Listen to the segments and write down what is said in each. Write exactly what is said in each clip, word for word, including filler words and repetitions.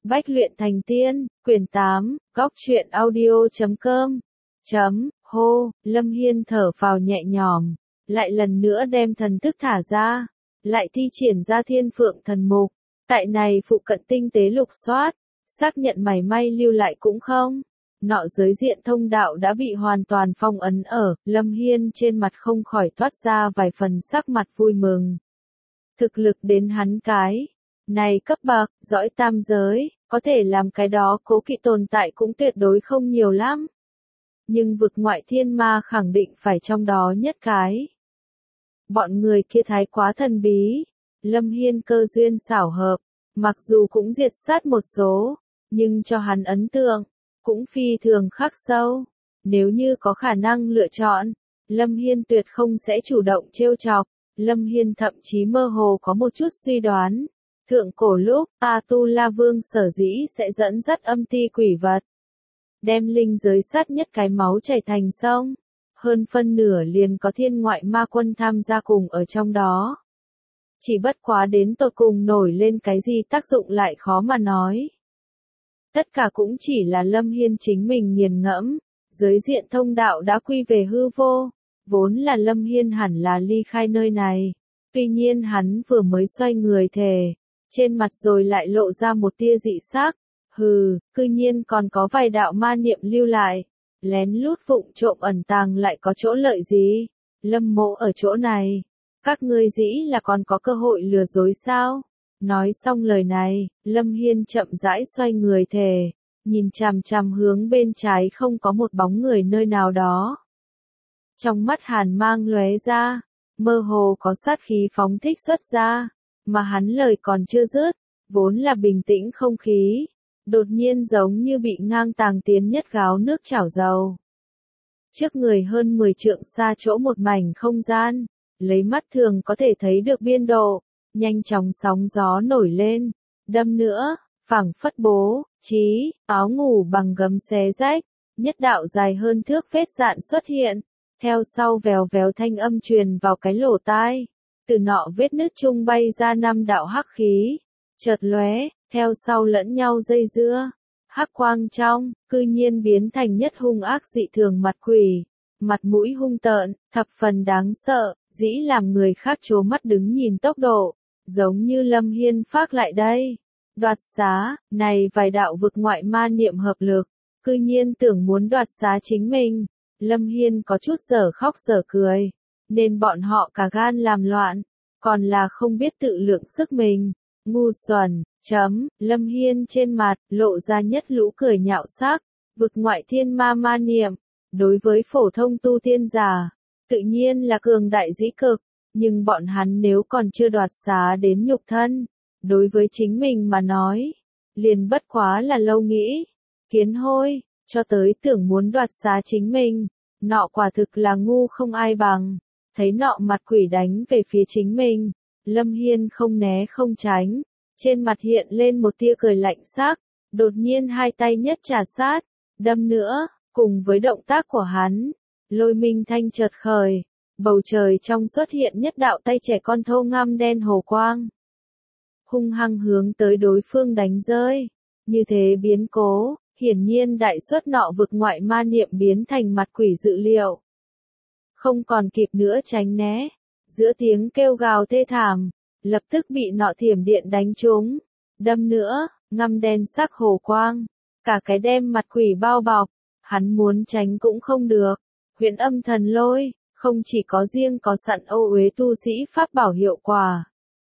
Bách luyện thành tiên, quyển tám, góc truyện audio chấm com, chấm, hô, Lâm Hiên thở phào nhẹ nhõm, lại lần nữa đem thần thức thả ra, lại thi triển ra thiên phượng thần mục, tại này phụ cận tinh tế lục soát, xác nhận mảy may lưu lại cũng không. Nọ giới diện thông đạo đã bị hoàn toàn phong ấn ở, Lâm Hiên trên mặt không khỏi thoát ra vài phần sắc mặt vui mừng. Thực lực đến hắn cái này cấp bậc, dõi tam giới, có thể làm cái đó cố kỵ tồn tại cũng tuyệt đối không nhiều lắm. Nhưng vực ngoại thiên ma khẳng định phải trong đó nhất cái. Bọn người kia thái quá thần bí, Lâm Hiên cơ duyên xảo hợp, mặc dù cũng diệt sát một số, nhưng cho hắn ấn tượng, cũng phi thường khắc sâu. Nếu như có khả năng lựa chọn, Lâm Hiên tuyệt không sẽ chủ động trêu chọc. Lâm Hiên thậm chí mơ hồ có một chút suy đoán. Thượng cổ lúc, A-tu-la vương sở dĩ sẽ dẫn dắt âm ti quỷ vật. Đem linh giới sát nhất cái máu chảy thành sông. Hơn phân nửa liền có thiên ngoại ma quân tham gia cùng ở trong đó. Chỉ bất quá đến tột cùng nổi lên cái gì tác dụng lại khó mà nói. Tất cả cũng chỉ là Lâm Hiên chính mình nghiền ngẫm. Giới diện thông đạo đã quy về hư vô. Vốn là Lâm Hiên hẳn là ly khai nơi này. Tuy nhiên hắn vừa mới xoay người thề. Trên mặt rồi lại lộ ra một tia dị sắc. Hừ, cư nhiên còn có vài đạo ma niệm lưu lại. Lén lút vụng trộm ẩn tàng lại có chỗ lợi gì? Lâm mộ ở chỗ này. Các ngươi dĩ là còn có cơ hội lừa dối sao? Nói xong lời này, Lâm Hiên chậm rãi xoay người thề. Nhìn chằm chằm hướng bên trái không có một bóng người nơi nào đó. Trong mắt hàn mang lóe ra, mơ hồ có sát khí phóng thích xuất ra, mà hắn lời còn chưa dứt, vốn là bình tĩnh không khí, đột nhiên giống như bị ngang tàng tiến nhất gáo nước chảo dầu. Trước người hơn mười trượng xa chỗ một mảnh không gian, lấy mắt thường có thể thấy được biên độ, nhanh chóng sóng gió nổi lên, đâm nữa, phảng phất bố, trí, áo ngủ bằng gấm xé rách, nhất đạo dài hơn thước vết dạn xuất hiện. Theo sau vèo véo thanh âm truyền vào cái lỗ tai, từ nọ vết nứt chung bay ra năm đạo hắc khí, chợt lóe, theo sau lẫn nhau dây dưa, hắc quang trong, cư nhiên biến thành nhất hung ác dị thường mặt quỷ, mặt mũi hung tợn, thập phần đáng sợ, dĩ làm người khác trố mắt đứng nhìn tốc độ, giống như Lâm Hiên phác lại đây. Đoạt xá, này vài đạo vực ngoại ma niệm hợp lực, cư nhiên tưởng muốn đoạt xá chính mình. Lâm Hiên có chút dở khóc dở cười, nên bọn họ cả gan làm loạn, còn là không biết tự lượng sức mình, ngu xuẩn, chấm, Lâm Hiên trên mặt, lộ ra nhất lũ cười nhạo sắc, vực ngoại thiên ma ma niệm, đối với phổ thông tu tiên giả, tự nhiên là cường đại dĩ cực, nhưng bọn hắn nếu còn chưa đoạt xá đến nhục thân, đối với chính mình mà nói, liền bất quá là lâu nghĩ, kiến hôi. Cho tới tưởng muốn đoạt xá chính mình, nọ quả thực là ngu không ai bằng, thấy nọ mặt quỷ đánh về phía chính mình, Lâm Hiên không né không tránh, trên mặt hiện lên một tia cười lạnh sắc, đột nhiên hai tay nhất trà sát, đâm nữa, cùng với động tác của hắn, lôi minh thanh chợt khởi, bầu trời trong xuất hiện nhất đạo tay trẻ con thô ngăm đen hồ quang, hung hăng hướng tới đối phương đánh rơi, như thế biến cố. Hiển nhiên đại suất nọ vực ngoại ma niệm biến thành mặt quỷ dự liệu. Không còn kịp nữa tránh né. Giữa tiếng kêu gào thê thảm, lập tức bị nọ thiểm điện đánh trúng. Đâm nữa, ngăm đen sắc hồ quang. Cả cái đem mặt quỷ bao bọc. Hắn muốn tránh cũng không được. Huyền âm thần lôi, không chỉ có riêng có sẵn ô uế tu sĩ pháp bảo hiệu quả.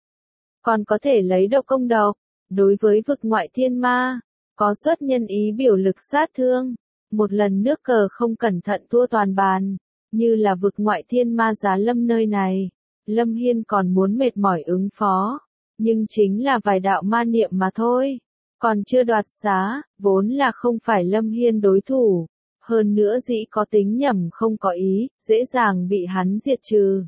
Còn có thể lấy độc công độc. Đối với vực ngoại thiên ma. Có xuất nhân ý biểu lực sát thương, một lần nước cờ không cẩn thận thua toàn bàn, như là vực ngoại thiên ma giá lâm nơi này, Lâm Hiên còn muốn mệt mỏi ứng phó, nhưng chính là vài đạo ma niệm mà thôi, còn chưa đoạt xá, vốn là không phải Lâm Hiên đối thủ, hơn nữa dĩ có tính nhầm không có ý, dễ dàng bị hắn diệt trừ.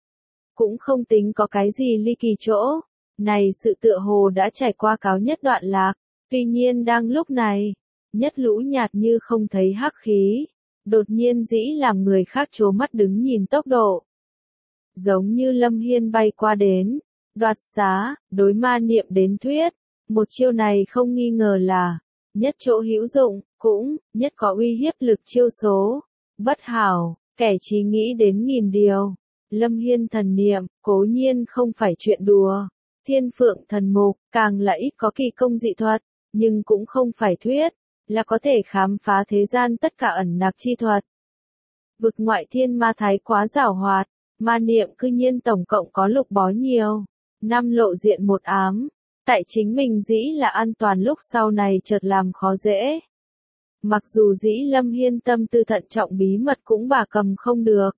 Cũng không tính có cái gì ly kỳ chỗ, này sự tựa hồ đã trải qua cáo nhất đoạn lạc. Tuy nhiên đang lúc này, nhất lũ nhạt như không thấy hắc khí, đột nhiên dĩ làm người khác trố mắt đứng nhìn tốc độ. Giống như Lâm Hiên bay qua đến, đoạt xá, đối ma niệm đến thuyết, Một chiêu này không nghi ngờ là nhất chỗ hữu dụng, cũng nhất có uy hiếp lực chiêu số. Bất hảo, kẻ trí nghĩ đến nghìn điều. Lâm Hiên thần niệm, cố nhiên không phải chuyện đùa. Thiên Phượng thần mục, càng là ít có kỳ công dị thuật, nhưng cũng không phải thuyết, là có thể khám phá thế gian tất cả ẩn nặc chi thuật. Vực ngoại thiên ma thái quá giảo hoạt, ma niệm cư nhiên tổng cộng có lục bó nhiều, năm lộ diện một ám. Tại chính mình dĩ là an toàn lúc sau này chợt làm khó dễ. Mặc dù dĩ Lâm Hiên tâm tư thận trọng bí mật cũng bà cầm không được.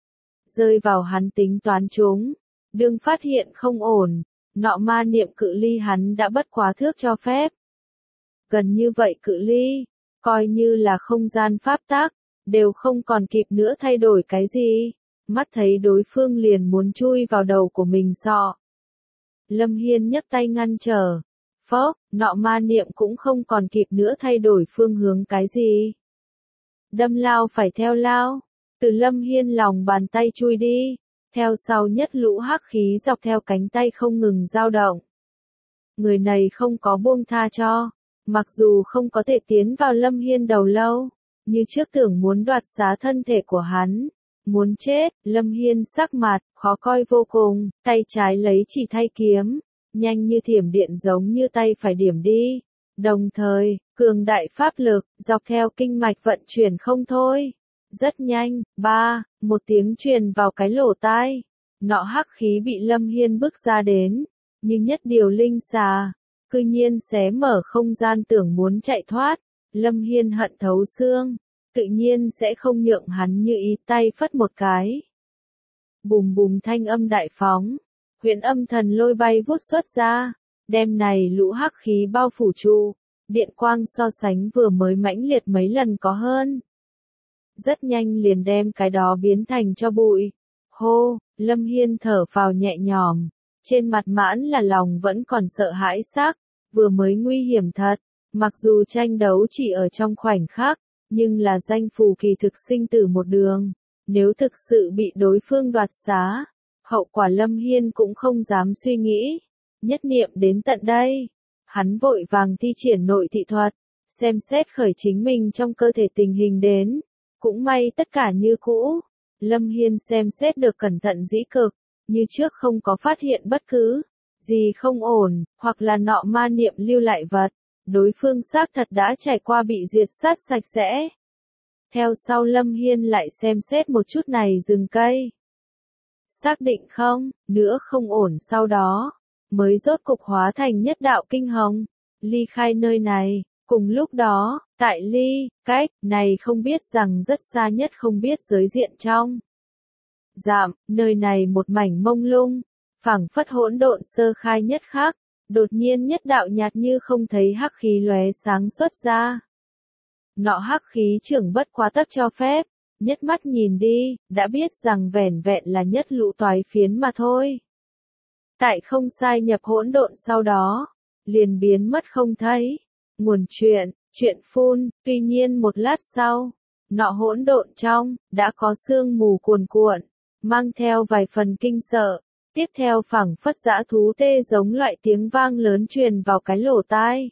Rơi vào hắn tính toán chúng, đương phát hiện không ổn, nọ ma niệm cự ly hắn đã bất quá thước cho phép. Gần như vậy cự ly, coi như là không gian pháp tác, đều không còn kịp nữa thay đổi cái gì, mắt thấy đối phương liền muốn chui vào đầu của mình sọ. Lâm Hiên nhấc tay ngăn trở, phốc, nọ ma niệm cũng không còn kịp nữa thay đổi phương hướng cái gì. Đâm lao phải theo lao, từ Lâm Hiên lòng bàn tay chui đi, theo sau nhất lũ hắc khí dọc theo cánh tay không ngừng dao động. Người này không có buông tha cho, mặc dù không có thể tiến vào Lâm Hiên đầu lâu, như trước tưởng muốn đoạt xá thân thể của hắn. Muốn chết, Lâm Hiên sắc mặt, khó coi vô cùng, tay trái lấy chỉ thay kiếm, nhanh như thiểm điện giống như tay phải điểm đi. Đồng thời, cường đại pháp lực, dọc theo kinh mạch vận chuyển không thôi. Rất nhanh, ba, một tiếng truyền vào cái lỗ tai. Nọ hắc khí bị Lâm Hiên bước ra đến, nhưng nhất điều linh xà, cư nhiên xé mở không gian tưởng muốn chạy thoát. Lâm Hiên hận thấu xương, tự nhiên sẽ không nhượng hắn như ý, tay phất một cái. Bùm bùm thanh âm đại phóng, huyễn âm thần lôi bay vút xuất ra, đem này lũ hắc khí bao phủ trụ, điện quang so sánh vừa mới mãnh liệt mấy lần có hơn. Rất nhanh liền đem cái đó biến thành cho bụi. Hô, Lâm Hiên thở phào nhẹ nhõm, trên mặt mãn là lòng vẫn còn sợ hãi xác, vừa mới nguy hiểm thật, mặc dù tranh đấu chỉ ở trong khoảnh khắc, nhưng là danh phù kỳ thực sinh tử một đường, nếu thực sự bị đối phương đoạt xá, hậu quả Lâm Hiên cũng không dám suy nghĩ. Nhất niệm đến tận đây, hắn vội vàng thi triển nội thị thuật, xem xét khởi chính mình trong cơ thể tình hình đến, cũng may tất cả như cũ. Lâm Hiên xem xét được cẩn thận dĩ cực, như trước không có phát hiện bất cứ gì không ổn, hoặc là nọ ma niệm lưu lại vật. Đối phương xác thật đã trải qua bị diệt sát sạch sẽ. Theo sau Lâm Hiên lại xem xét một chút này rừng cây. Xác định không, nữa không ổn sau đó, mới rốt cục hóa thành nhất đạo kinh hồng, ly khai nơi này. Cùng lúc đó, tại ly, cách, này không biết rằng rất xa nhất không biết giới diện trong. Dạm, nơi này một mảnh mông lung, phảng phất hỗn độn sơ khai nhất khác. Đột nhiên nhất đạo nhạt như không thấy hắc khí lóe sáng xuất ra. Nọ hắc khí trưởng bất quá tắc cho phép, nhất mắt nhìn đi, đã biết rằng vẻn vẹn là nhất lũ toái phiến mà thôi. Tại không sai nhập hỗn độn sau đó, liền biến mất không thấy. Nguồn chuyện, chuyện phun, tuy nhiên một lát sau, nọ hỗn độn trong, đã có sương mù cuồn cuộn, mang theo vài phần kinh sợ. Tiếp theo phảng phất dã thú tê giống loại tiếng vang lớn truyền vào cái lỗ tai.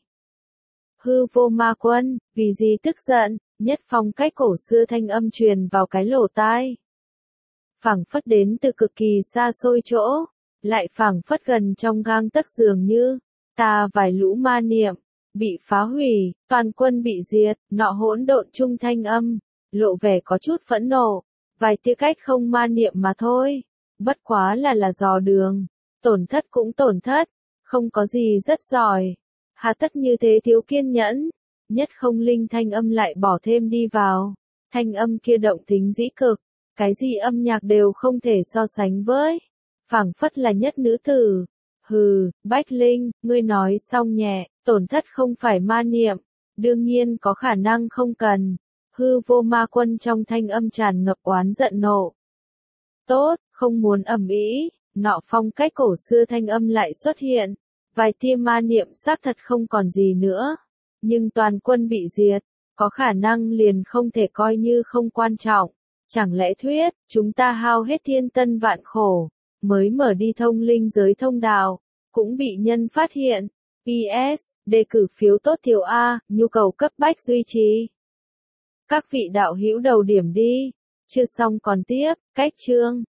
Hư vô ma quân, vì gì tức giận, nhất phong cách cổ xưa thanh âm truyền vào cái lỗ tai. Phảng phất đến từ cực kỳ xa xôi chỗ, lại phảng phất gần trong gang tấc dường như, ta vài lũ ma niệm, bị phá hủy, toàn quân bị diệt, nọ hỗn độn trung thanh âm, lộ vẻ có chút phẫn nộ, vài tia cách không ma niệm mà thôi. Bất quá là là dò đường, tổn thất cũng tổn thất, không có gì rất giỏi. Hà tất như thế thiếu kiên nhẫn, nhất không linh thanh âm lại bỏ thêm đi vào. Thanh âm kia động tính dĩ cực, cái gì âm nhạc đều không thể so sánh với. Phảng phất là nhất nữ tử. Hừ, Bách Linh, ngươi nói xong nhẹ, tổn thất không phải ma niệm, đương nhiên có khả năng không cần. Hư vô ma quân trong thanh âm tràn ngập oán giận nộ. Tốt, không muốn ầm ĩ, nọ phong cách cổ xưa thanh âm lại xuất hiện, vài tia ma niệm xác thật không còn gì nữa, nhưng toàn quân bị diệt, có khả năng liền không thể coi như không quan trọng, chẳng lẽ thuyết, chúng ta hao hết thiên tân vạn khổ, mới mở đi thông linh giới thông đạo, cũng bị nhân phát hiện, P S. Đề cử phiếu tốt thiểu A, nhu cầu cấp bách duy trì. Các vị đạo hữu đầu điểm đi. Chưa xong còn tiếp, cách chương.